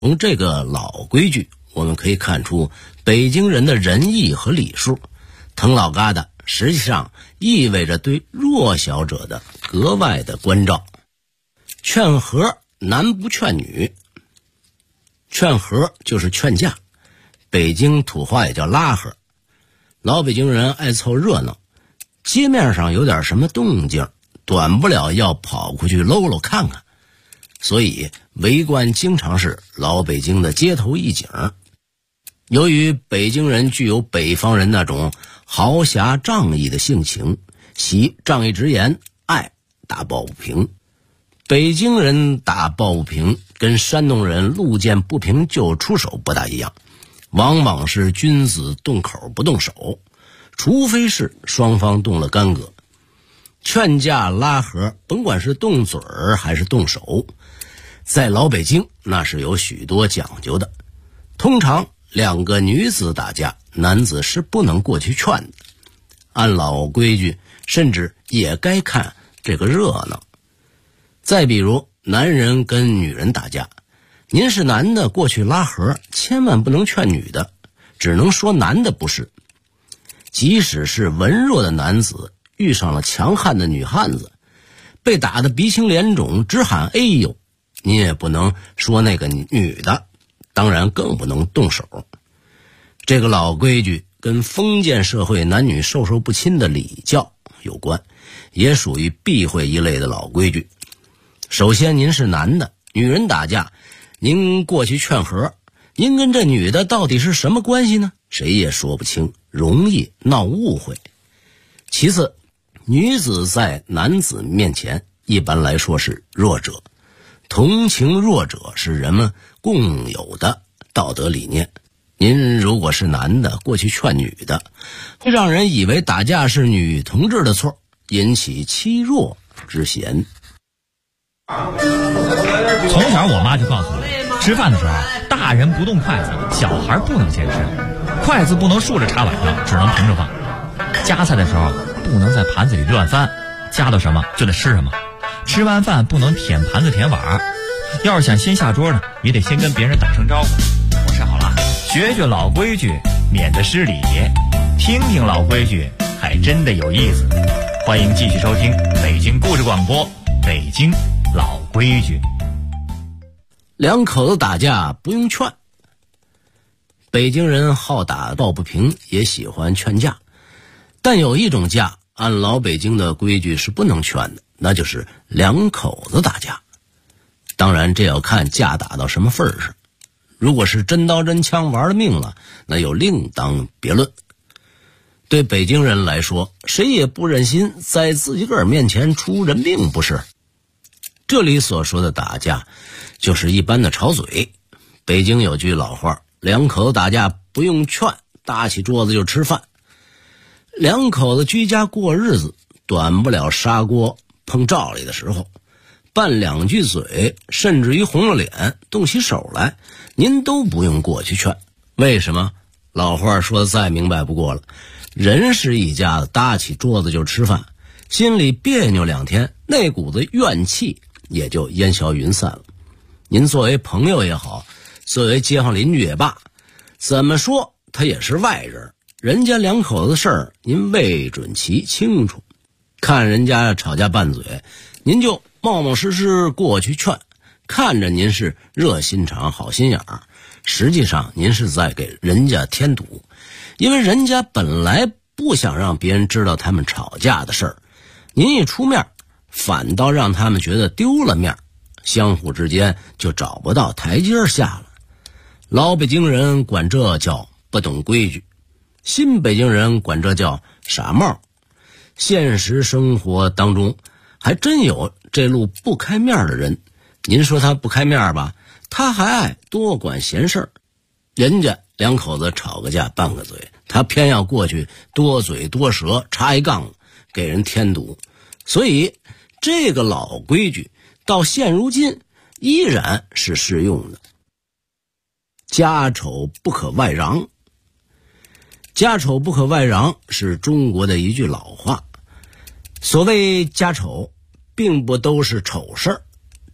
从这个老规矩，我们可以看出北京人的仁义和礼数。疼老疙瘩实际上意味着对弱小者的格外的关照。劝和男不劝女，劝和就是劝架，北京土话也叫拉和。老北京人爱凑热闹，街面上有点什么动静，短不了要跑过去搂搂看看，所以围观经常是老北京的街头一景。由于北京人具有北方人那种豪侠仗义的性情，喜仗义直言，爱打抱不平。北京人打抱不平跟山东人路见不平就出手不大一样，往往是君子动口不动手，除非是双方动了干戈。劝架拉和，甭管是动嘴儿还是动手，在老北京那是有许多讲究的。通常两个女子打架，男子是不能过去劝的，按老规矩甚至也该看这个热闹。再比如男人跟女人打架，您是男的过去拉和，千万不能劝女的，只能说男的不是。即使是文弱的男子遇上了强悍的女汉子，被打得鼻青脸肿直喊哎呦，你也不能说那个女的，当然更不能动手。这个老规矩跟封建社会男女授受不亲的礼教有关，也属于避讳一类的老规矩。首先您是男的，女人打架，您过去劝和，您跟这女的到底是什么关系呢？谁也说不清，容易闹误会。其次，女子在男子面前一般来说是弱者，同情弱者是人们共有的道德理念。您如果是男的过去劝女的，会让人以为打架是女同志的错，引起欺弱之嫌。 从小我妈就告诉我，吃饭的时候大人不动筷子，小孩不能先吃，筷子不能竖着插碗上，只能平着放。夹菜的时候不能在盘子里乱翻，夹到什么就得吃什么。吃完饭不能舔盘子舔碗，要是想先下桌呢，也得先跟别人打声招呼，我吃好了。学学老规矩，免得失礼；听听老规矩，还真的有意思。欢迎继续收听北京故事广播，北京老规矩。 两口子打架不用劝。北京人好打抱不平，也喜欢劝架，但有一种架按老北京的规矩是不能劝的，那就是两口子打架。当然这要看架打到什么份上，如果是真刀真枪玩了命了，那又另当别论。对北京人来说，谁也不忍心在自己个儿面前出人命，不是？这里所说的打架就是一般的吵嘴。北京有句老话，两口子打架不用劝，搭起桌子就吃饭。两口子居家过日子，短不了砂锅碰灶里的时候，拌两句嘴，甚至于红了脸动起手来，您都不用过去劝。为什么？老话说的再明白不过了，人是一家子，搭起桌子就吃饭，心里别扭2天，那股子怨气也就烟消云散了。您作为朋友也好，作为街坊邻居也罢，怎么说他也是外人，人家两口子的事儿您未准其清楚，看人家吵架拌嘴，您就冒冒失失过去劝，看着您是热心肠好心眼儿，实际上您是在给人家添堵，因为人家本来不想让别人知道他们吵架的事儿，您一出面反倒让他们觉得丢了面，相互之间就找不到台阶下了。老北京人管这叫不懂规矩，新北京人管这叫傻帽。现实生活当中还真有这路不开面的人，您说他不开面吧，他还爱多管闲事儿。人家两口子吵个架拌个嘴，他偏要过去多嘴多舌插一杠子，给人添堵。所以这个老规矩到现如今依然是适用的。家丑不可外扬，家丑不可外扬是中国的一句老话。所谓家丑并不都是丑事儿，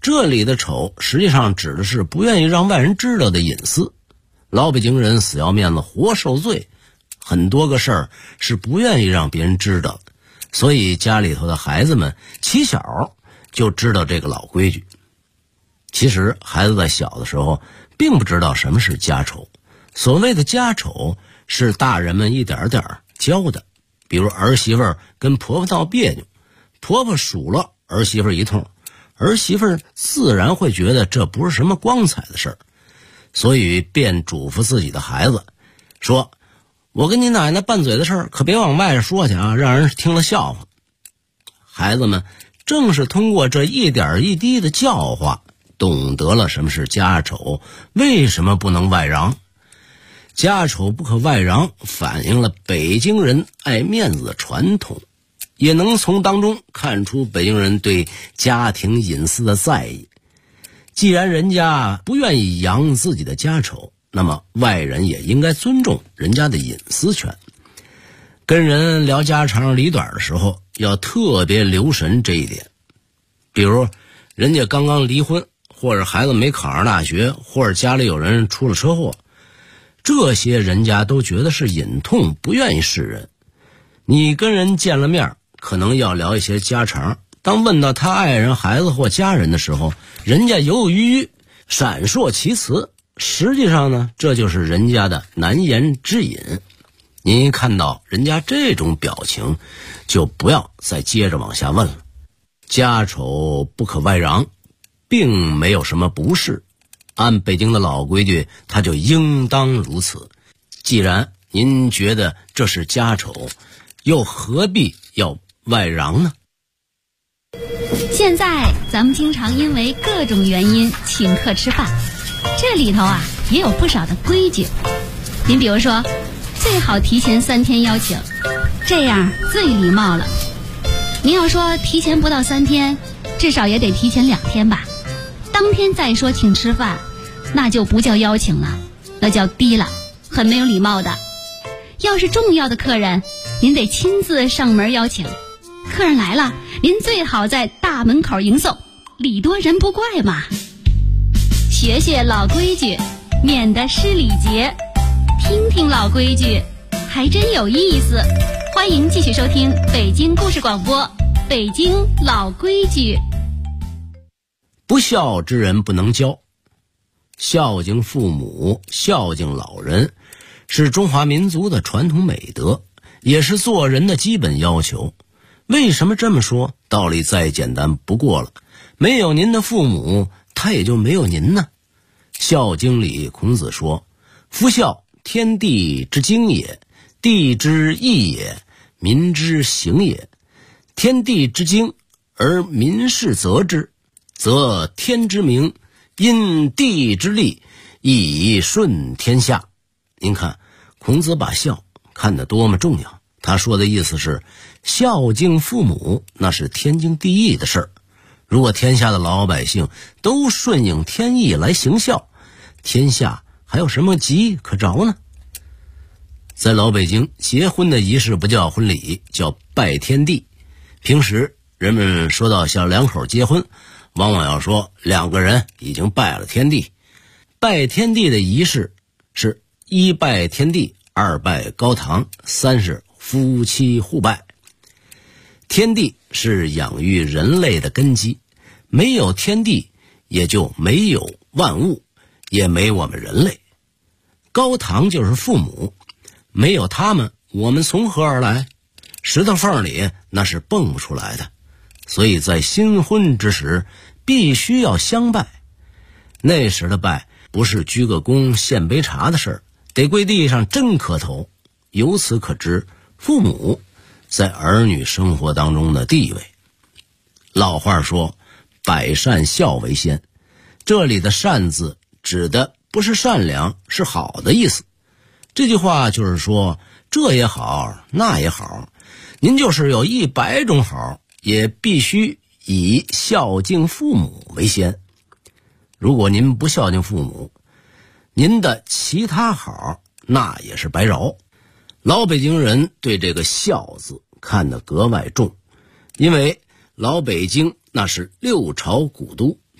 这里的丑实际上指的是不愿意让外人知道的隐私。老北京人死要面子活受罪，很多个事儿是不愿意让别人知道的，所以家里头的孩子们起小就知道这个老规矩。其实孩子在小的时候并不知道什么是家丑，所谓的家丑是大人们一点点教的。比如儿媳妇跟婆婆闹别扭，婆婆数落儿媳妇一通，儿媳妇自然会觉得这不是什么光彩的事儿，所以便嘱咐自己的孩子说，我跟你奶奶拌嘴的事儿可别往外说去啊，让人听了笑话。孩子们正是通过这一点一滴的教化，懂得了什么是家丑，为什么不能外扬。家丑不可外扬，反映了北京人爱面子的传统，也能从当中看出北京人对家庭隐私的在意。既然人家不愿意扬自己的家丑，那么外人也应该尊重人家的隐私权。跟人聊家长里短的时候，要特别留神这一点。比如人家刚刚离婚，或者孩子没考上大学，或者家里有人出了车祸，这些人家都觉得是隐痛，不愿意示人。你跟人见了面，可能要聊一些家常，当问到他爱人、孩子或家人的时候，人家犹犹豫豫，闪烁其词。实际上呢，这就是人家的难言之隐。您一看到人家这种表情，就不要再接着往下问了。家丑不可外扬，并没有什么不是。按北京的老规矩，它就应当如此。既然您觉得这是家丑，又何必要外扬呢？ 现在咱们经常因为各种原因请客吃饭，这里头啊也有不少的规矩。您比如说，最好提前3天邀请，这样最礼貌了。您要说提前不到3天，至少也得提前2天吧。当天再说请吃饭，那就不叫邀请了，那叫低了，很没有礼貌的。要是重要的客人，您得亲自上门邀请。客人来了，您最好在大门口迎送，礼多人不怪嘛。学学老规矩，免得失礼节。听听老规矩，还真有意思。欢迎继续收听北京故事广播，北京老规矩。 不孝之人不能交。孝敬父母、孝敬老人是中华民族的传统美德，也是做人的基本要求。为什么这么说？道理再简单不过了，没有您的父母，他也就没有您呢。孝经里孔子说，夫孝，天地之经也，地之义也，民之行也。天地之经，而民事责之，则天之明，因地之利，以顺天下。您看孔子把孝看得多么重要，他说的意思是，孝敬父母那是天经地义的事儿。如果天下的老百姓都顺应天意来行孝，天下还有什么吉可着呢？在老北京，结婚的仪式不叫婚礼，叫拜天地。平时人们说到小两口结婚，往往要说2个人已经拜了天地。拜天地的仪式是1拜天地，2拜高堂，3是夫妻互拜。天地是养育人类的根基，没有天地也就没有万物，也没我们人类。高堂就是父母，没有他们，我们从何而来？石头缝里那是蹦不出来的。所以在新婚之时必须要相拜。那时的拜不是鞠个躬献杯茶的事儿，得跪地上真磕头。由此可知父母在儿女生活当中的地位。老话说，百善孝为先，这里的善字指的不是善良，是好的意思。这句话就是说，这也好那也好，您就是有100种好，也必须以孝敬父母为先。如果您不孝敬父母，您的其他好那也是白饶。老北京人对这个孝字看得格外重，因为老北京那是6朝古都，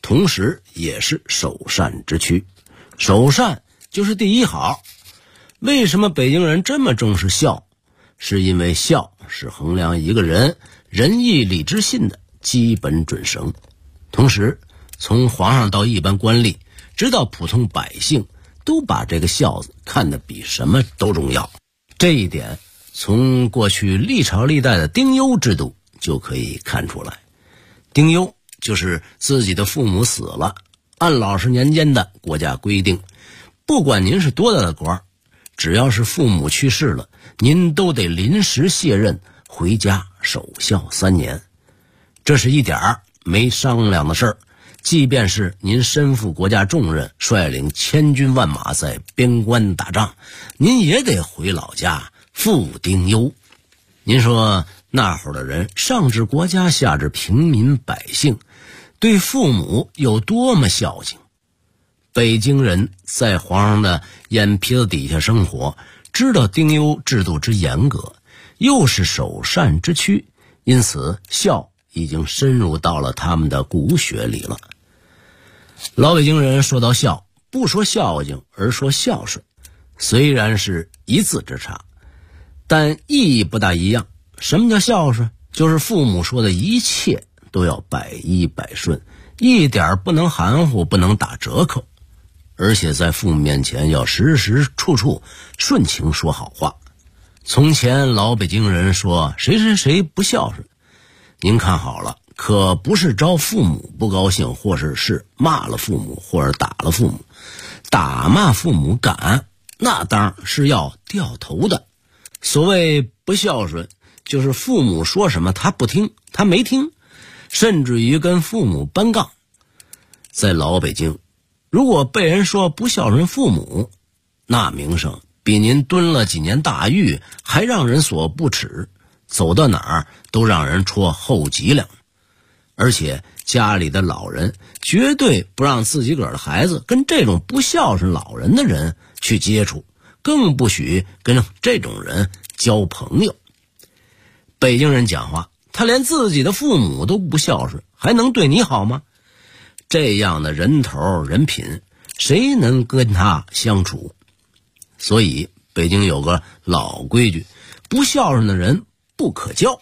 同时也是首善之区。首善就是第一好。为什么北京人这么重视孝？是因为孝是衡量一个人仁义礼智信的基本准绳。同时，从皇上到一般官吏，直到普通百姓，都把这个孝字看得比什么都重要。这一点从过去历朝历代的丁忧制度就可以看出来。丁忧就是自己的父母死了，按老十年间的国家规定，不管您是多大的官，只要是父母去世了，您都得临时卸任，回家守孝3年。这是一点儿没商量的事儿，即便是您身负国家重任，率领千军万马在边关打仗，您也得回老家赴丁忧。您说那会儿的人，上至国家，下至平民百姓，对父母有多么孝敬。北京人在皇上的眼皮子底下生活，知道丁忧制度之严格，又是首善之区，因此孝已经深入到了他们的骨血里了。老北京人说到孝，不说孝敬，而说孝顺，虽然是一字之差，但意义不大一样。什么叫孝顺？就是父母说的一切都要百依百顺，一点不能含糊，不能打折扣，而且在父母面前要时时处处顺情说好话。从前老北京人说谁谁谁不孝顺，您看好了，可不是招父母不高兴，或者是骂了父母，或者打了父母。打骂父母敢，那当然是要掉头的。所谓不孝顺，就是父母说什么他不听，他没听，甚至于跟父母搬杠。在老北京，如果被人说不孝顺父母，那名声比您蹲了几年大狱还让人所不齿，走到哪儿都让人戳后脊梁。而且家里的老人绝对不让自己个儿的孩子跟这种不孝顺老人的人去接触，更不许跟这种人交朋友。北京人讲话，他连自己的父母都不孝顺，还能对你好吗？这样的人头人品，谁能跟他相处？所以北京有个老规矩，不孝顺的人不可交。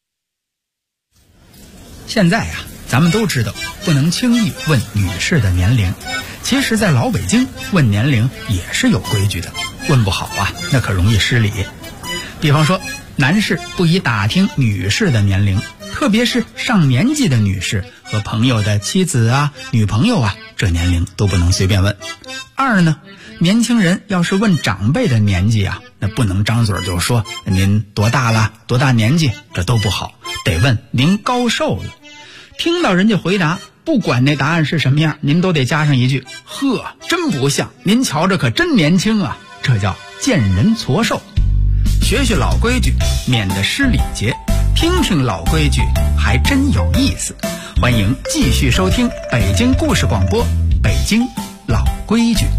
现在呀，咱们都知道不能轻易问女士的年龄，其实在老北京问年龄也是有规矩的，问不好啊，那可容易失礼。比方说，男士不宜打听女士的年龄，特别是上年纪的女士和朋友的妻子啊、女朋友啊，这年龄都不能随便问。二呢，年轻人要是问长辈的年纪啊，那不能张嘴就说您多大了、多大年纪，这都不好，得问您高寿了。听到人家回答，不管那答案是什么样，您都得加上一句：呵，真不像，您瞧着可真年轻啊。这叫见人矬寿。学学老规矩，免得失礼节，听听老规矩还真有意思。欢迎继续收听北京故事广播，北京老规矩。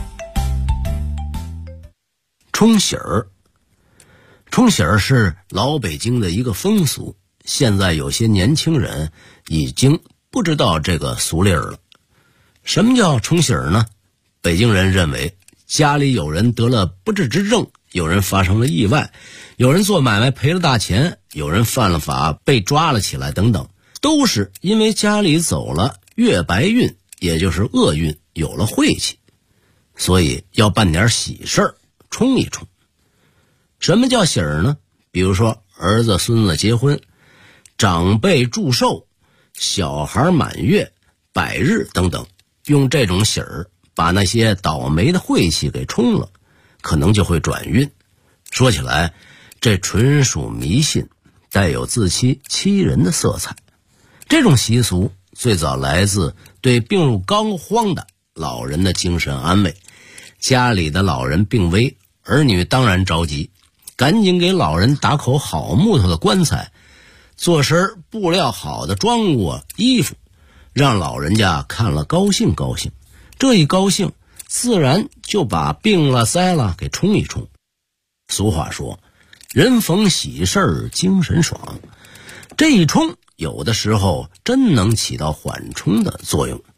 冲喜儿，冲喜儿是老北京的一个风俗，现在有些年轻人已经不知道这个俗例了。什么叫冲喜儿呢？北京人认为家里有人得了不治之症，有人发生了意外，有人做买卖赔了大钱，有人犯了法被抓了起来等等，都是因为家里走了月白运，也就是厄运，有了晦气，所以要办点喜事儿，冲一冲。什么叫喜儿呢？比如说儿子孙子结婚，长辈祝寿，小孩满月、百日等等，用这种喜儿把那些倒霉的晦气给冲了，可能就会转运。说起来，这纯属迷信，带有自欺欺人的色彩。这种习俗最早来自对病入膏肓的老人的精神安慰。家里的老人病危，儿女当然着急，赶紧给老人打口好木头的棺材，做身布料好的装裹衣服，让老人家看了高兴高兴。这一高兴，自然就把病了灾了给冲一冲。俗话说，人逢喜事儿精神爽，这一冲有的时候真能起到缓冲的作用。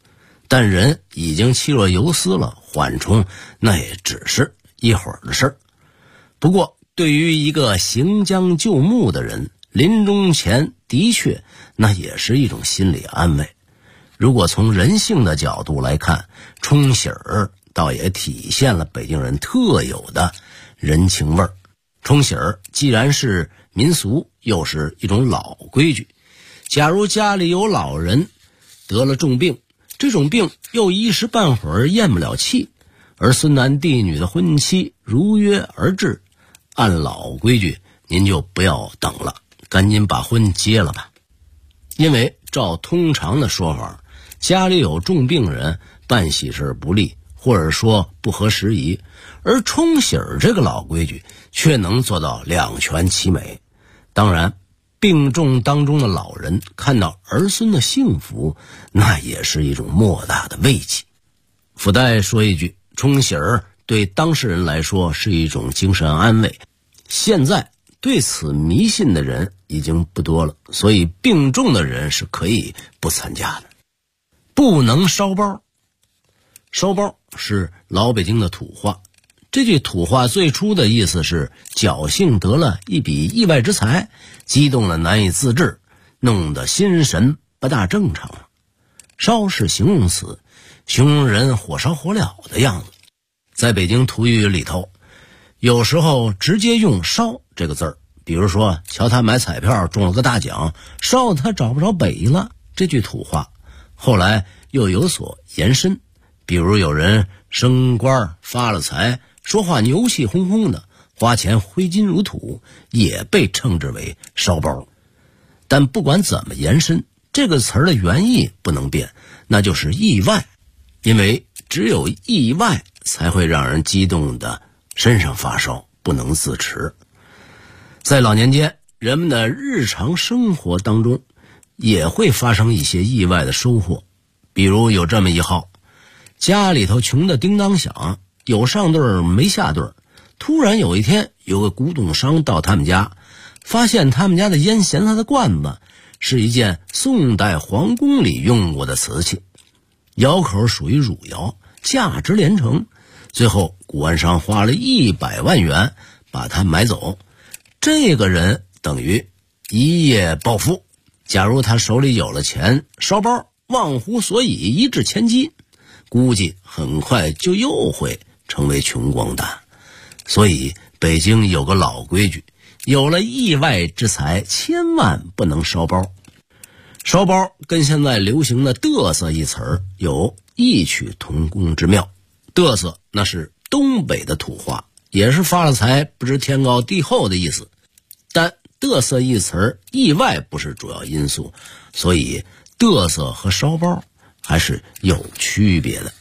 但人已经气若游丝了，缓冲那也只是一会儿的事儿。不过对于一个行将就木的人，临终前的确那也是一种心理安慰。如果从人性的角度来看，冲喜儿倒也体现了北京人特有的人情味儿。冲喜儿既然是民俗，又是一种老规矩。假如家里有老人得了重病，这种病又一时半会儿咽不了气，而孙男弟女的婚期如约而至，按老规矩您就不要等了，赶紧把婚结了吧。因为照通常的说法，家里有重病人办喜事不利，或者说不合时宜，而冲喜儿这个老规矩却能做到两全其美。当然病重当中的老人看到儿孙的幸福，那也是一种莫大的慰藉。附带说一句，冲喜儿对当事人来说是一种精神安慰，现在对此迷信的人已经不多了，所以病重的人是可以不参加的。不能烧包。烧包是老北京的土话，这句土话最初的意思是侥幸得了一笔意外之财，激动了难以自制，弄得心神不大正常了。烧是形容词，形容人火烧火燎的样子。在北京土语里头，有时候直接用烧这个字儿，比如说瞧他买彩票中了个大奖，烧他找不着北了，这句土话后来又有所延伸，比如有人升官发了财，说话牛气哄哄的，花钱挥金如土，也被称之为烧包。但不管怎么延伸，这个词儿的原意不能变，那就是意外。因为只有意外才会让人激动的身上发烧，不能自持。在老年间，人们的日常生活当中也会发生一些意外的收获。比如有这么一号，家里头穷的叮当响，有上顿没下顿，突然有一天有个古董商到他们家，发现他们家的腌咸菜的罐子是一件宋代皇宫里用过的瓷器，窑口属于汝窑，价值连城。最后古玩商花了100万元把它买走，这个人等于一夜暴富。假如他手里有了钱，烧包忘乎所以，一掷千金，估计很快就又会成为穷光蛋。所以北京有个老规矩，有了意外之财，千万不能烧包。烧包跟现在流行的嘚瑟一词儿有异曲同工之妙。嘚瑟那是东北的土话，也是发了财不知天高地厚的意思，但嘚瑟一词儿意外不是主要因素，所以嘚瑟和烧包还是有区别的。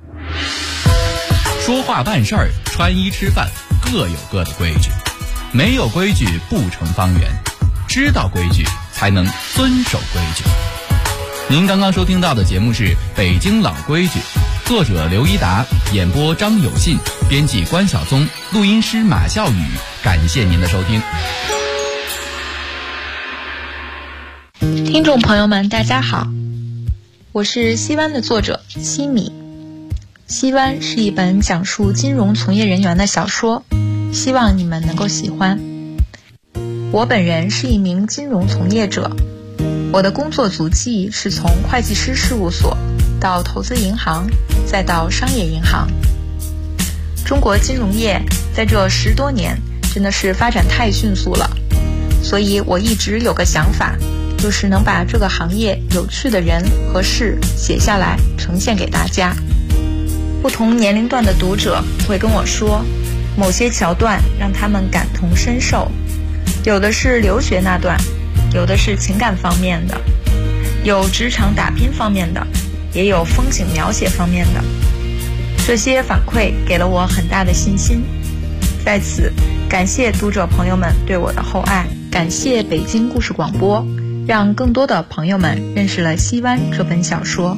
说话办事儿，穿衣吃饭，各有各的规矩，没有规矩不成方圆，知道规矩才能遵守规矩。您刚刚收听到的节目是《北京老规矩》，作者刘一达，演播张有信，编辑关晓松，录音师马笑宇。感谢您的收听。 听众朋友们大家好，我是西湾的作者西米。西湾是一本讲述金融从业人员的小说，希望你们能够喜欢。我本人是一名金融从业者，我的工作足迹是从会计师事务所到投资银行，再到商业银行。中国金融业在这10多年真的是发展太迅速了，所以我一直有个想法，就是能把这个行业有趣的人和事写下来呈现给大家。不同年龄段的读者会跟我说，某些桥段让他们感同身受，有的是留学那段，有的是情感方面的，有职场打拼方面的，也有风景描写方面的。这些反馈给了我很大的信心，在此感谢读者朋友们对我的厚爱，感谢北京故事广播，让更多的朋友们认识了西湾这本小说。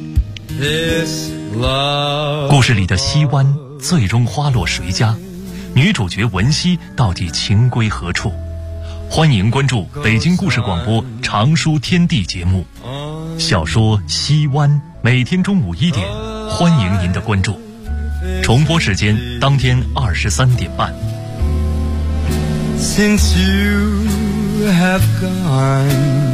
故事里的西湾最终花落谁家？女主角文熙到底情归何处？欢迎关注北京故事广播常书天地节目。 小说《西湾》，每天中午1点，欢迎您的关注。重播时间当天23点半。 Since you have gone。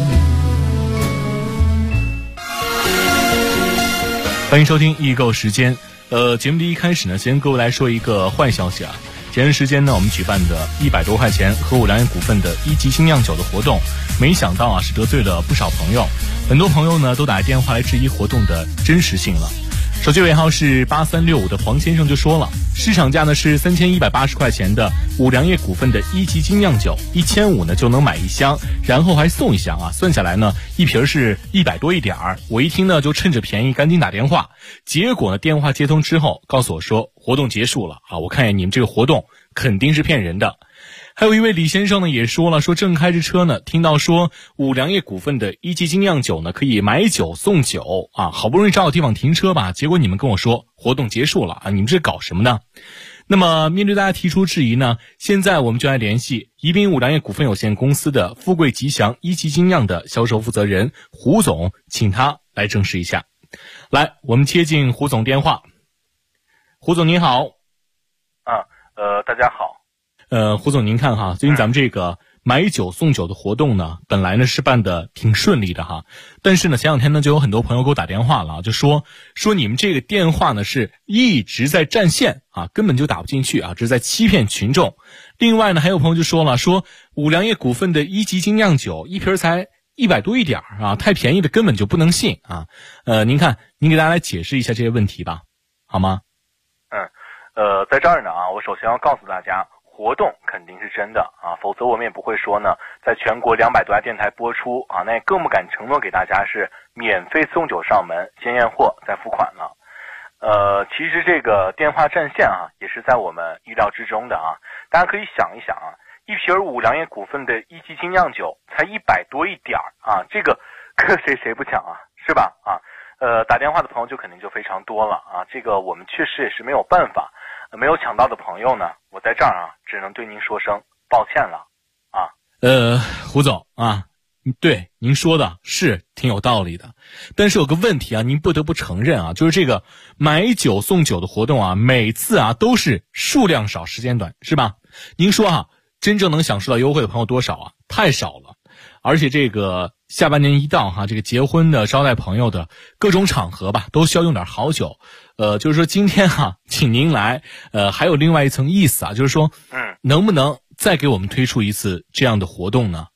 欢迎收听易购时间。节目的一开始呢，先跟各位来说一个坏消息啊。前段时间呢，我们举办的100多块钱和五粮液股份的1级精酿酒的活动，没想到啊是得罪了不少朋友，很多朋友呢都打电话来质疑活动的真实性了。手机尾号是8365的黄先生就说了，市场价呢是3180块钱的五粮液股份的1级精酿酒，1500呢就能买1箱，然后还送1箱啊，算下来呢一瓶是100多一点儿。我一听呢就趁着便宜赶紧打电话，结果呢电话接通之后告诉我说活动结束了啊，我看见你们这个活动肯定是骗人的。还有一位李先生呢也说了，说正开着车呢，听到说五粮液股份的1级精酿酒呢可以买酒送酒啊，好不容易找到地方停车吧，结果你们跟我说活动结束了啊，你们这搞什么呢？那么面对大家提出质疑呢，现在我们就来联系宜宾五粮液股份有限公司的富贵吉祥1级精酿的销售负责人胡总，请他来证实一下。来，我们接进胡总电话。胡总您好。 大家好。 胡总您看哈，最近咱们这个买酒送酒的活动呢，本来呢是办的挺顺利的哈，但是呢前两天呢就有很多朋友给我打电话了，就说你们这个电话呢是一直在占线啊，根本就打不进去啊，这是在欺骗群众。另外呢还有朋友就说了，说五粮液股份的1级精酿酒一瓶才100多一点啊，太便宜的根本就不能信啊。您看您给大家来解释一下这些问题吧，好吗？ 在这儿呢啊，我首先要告诉大家，活动肯定是真的啊，否则我们也不会说呢，在全国200多家电台播出啊，那也更不敢承诺给大家是免费送酒上门，先验货再付款了。其实这个电话占线啊，也是在我们意料之中的啊。大家可以想一想啊，一瓶五粮液股份的1级精酿酒才100多一点啊，这个搁谁不抢啊，是吧？啊，打电话的朋友就肯定就非常多了啊，这个我们确实也是没有办法。没有抢到的朋友呢，我在这儿啊，只能对您说声抱歉了啊。 胡总啊，对您说的是挺有道理的，但是有个问题啊，您不得不承认啊，就是这个买酒送酒的活动啊，每次啊都是数量少时间短，是吧？您说啊，真正能享受到优惠的朋友多少啊？太少了。而且这个下半年一到哈，这个结婚的、招待朋友的各种场合吧，都需要用点好酒。就是说今天哈，请您来，还有另外一层意思啊，就是说，能不能再给我们推出一次这样的活动呢？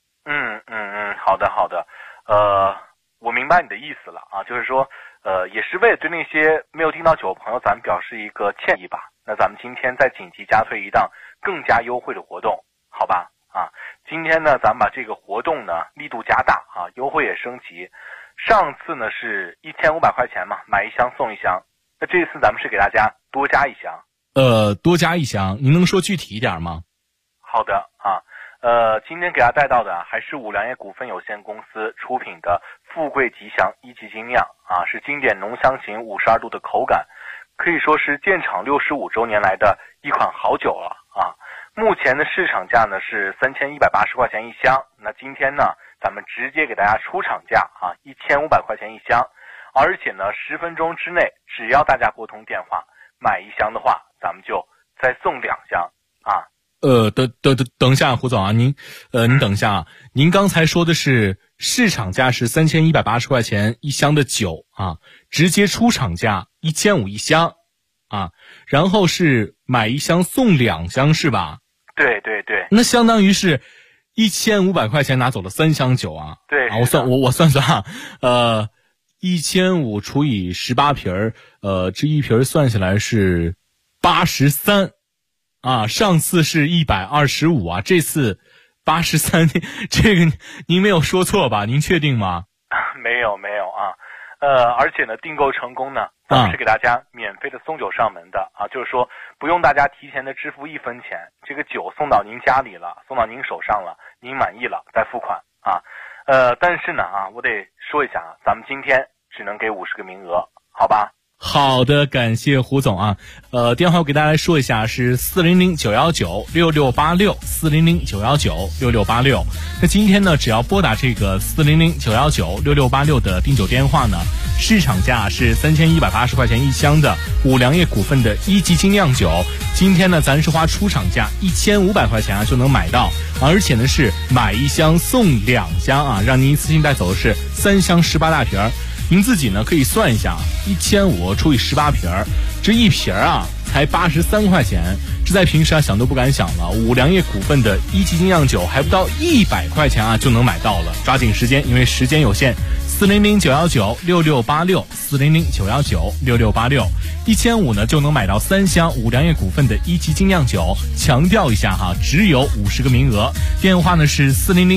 好的，我明白你的意思了啊，就是说，也是为了对那些没有订到酒的朋友，咱们表示一个歉意吧。那咱们今天再紧急加推一档更加优惠的活动，好吧？啊，今天呢，咱们把这个活动呢力度加大啊，优惠也升级。上次呢是1500块钱嘛，买1箱送1箱。那这次咱们是给大家多加1箱。 多加1箱，您能说具体一点吗？ 好的啊，今天给大家带到的还是五粮液股份有限公司出品的富贵吉祥1级精酿啊，是经典浓香型52度的口感，可以说是建厂65周年来的一款好酒了啊。目前的市场价呢是3180块钱1箱，那今天呢咱们直接给大家出厂价啊，1500块钱1箱，而且呢10分钟之内，只要大家拨通电话买1箱的话，咱们就再送2箱啊。 等一下，胡总啊，您等一下啊，您刚才说的是市场价是3180块钱1箱的酒啊，直接出厂价15001箱啊，然后是买1箱送2箱是吧？ 对， 那相当于是1500块钱拿走了3箱酒啊。 对啊，我算啊，1500除以18瓶这一瓶算下来是83啊，上次是125啊，这次83，这个您没有说错吧？您确定吗？ 没有啊，而且呢，订购成功呢，咱们是给大家免费的送酒上门的啊，就是说不用大家提前的支付1分钱，这个酒送到您家里了，送到您手上了，您满意了再付款啊。但是呢啊，我得说一下啊，咱们今天只能给50个名额，好吧？ 好的，感谢胡总啊。电话我给大家来说一下，是400-919-6686，400-919-6686。那今天呢，只要拨打这个400-919-6686的订酒电话呢，市场价是3180块钱一箱的五粮液股份的1级精酿酒。今天呢，咱是花出厂价1500块钱啊就能买到，而且呢是买1箱送2箱啊，让您一次性带走的是3箱18大瓶儿。您自己呢可以算一下，1500除以18瓶儿，这一瓶儿啊才83块钱，这在平时啊想都不敢想了。五粮液股份的1级精酿酒还不到100块钱啊就能买到了，抓紧时间，因为时间有限。400-919-6686，400-919-6686，1500呢就能买到3箱五粮液股份的1级精酿酒。强调一下哈，只有50个名额。电话呢是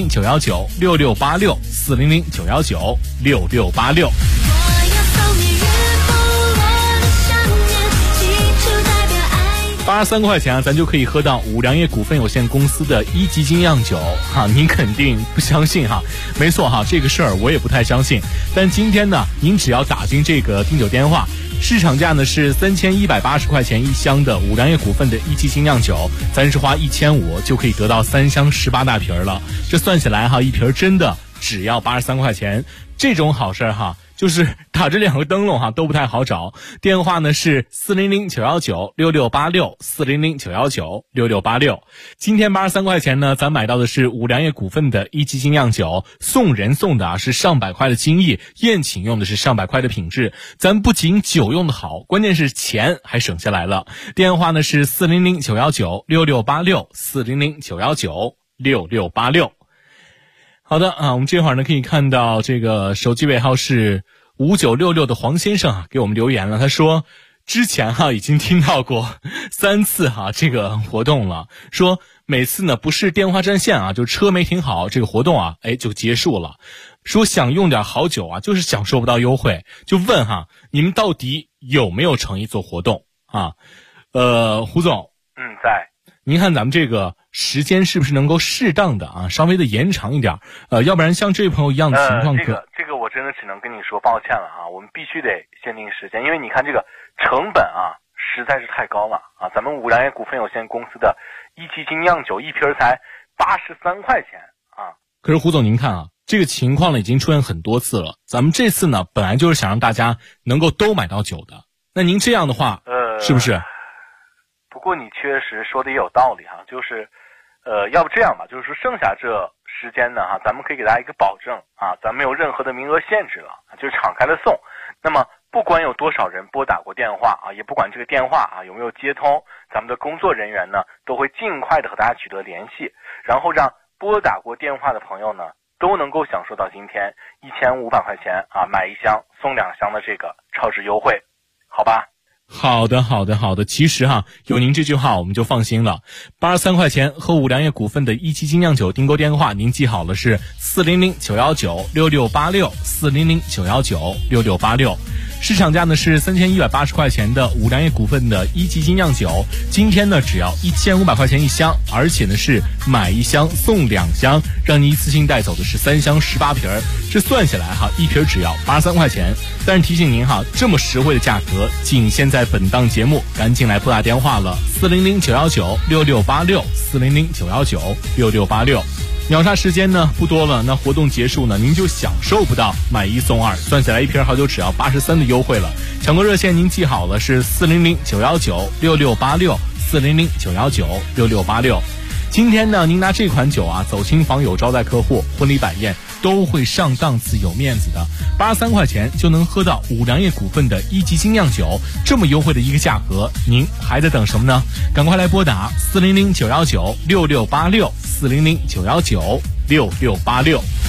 400-919-6686，400-919-6686。83块钱啊，咱就可以喝到五粮液股份有限公司的1级精酿酒哈，您肯定不相信哈？没错哈，这个事儿我也不太相信。但今天呢，您只要打进这个订酒电话，市场价呢是3180块钱一箱的五粮液股份的1级精酿酒，咱是花1500就可以得到3箱18大瓶了。这算起来哈，一瓶真的只要83块钱，这种好事哈。就是打这2个灯笼哈都不太好找。电话呢是400-919-6686，400-919-6686。今天83块钱呢，咱买到的是五粮液股份的1级精酿酒，送人送的是上百块的精益，宴请用的是上百块的品质。咱不仅酒用的好，关键是钱还省下来了。电话呢是400-919-6686，400-919-6686。好的啊，我们这会儿呢可以看到这个手机尾号是5966的黄先生啊给我们留言了，他说之前已经听到过3次这个活动了，说每次呢不是电话占线啊，就车没停好，这个活动就结束了。说想用点好酒啊，就是享受不到优惠，就问你们到底有没有诚意做活动啊？胡总， 在。 您看咱们这个时间是不是能够适当的稍微的延长一点？要不然像这位朋友一样的情况这个我真的只能跟你说抱歉了我们必须得限定时间，因为你看这个成本实在是太高了咱们五粮液股份有限公司的1级精酿酒一瓶才83块钱可是胡总您看这个情况呢已经出现很多次了，咱们这次呢本来就是想让大家能够都买到酒的，那您这样的话是不是？ 不过你确实说的也有道理就是要不这样吧，就是说剩下这时间呢咱们可以给大家一个保证咱没有任何的名额限制了，就是敞开了送。那么不管有多少人拨打过电话也不管这个电话有没有接通，咱们的工作人员呢都会尽快的和大家取得联系，然后让拨打过电话的朋友呢都能够享受到今天1500块钱买1箱送2箱的这个超值优惠，好吧？ 好的，其实有您这句话我们就放心了。83块钱和五粮液股份的1级精酿酒订购电话您记好了，是400-919-6686，400-919-6686。市场价呢是3180块钱的五粮液股份的1级精酿酒，今天呢只要1500块钱一箱，而且呢是买1箱送2箱，让你一次性带走的是3箱18瓶，这算下来一瓶只要83块钱。但是提醒您这么实惠的价格仅限在本档节目，赶紧来拨打电话了，400-919-6686，400-919-6686。秒杀时间呢不多了，那活动结束呢您就享受不到买1送2，算下来一瓶好酒只要83的优惠了。抢购热线您记好了，是400-919-6686，400-919-6686。今天呢您拿这款酒走亲访友、招待客户、婚礼摆宴都会上档次有面子的。83块钱就能喝到五粮液股份的1级精酿酒，这么优惠的一个价格，您还在等什么呢？赶快来拨打400-919-6686，400-919-6686。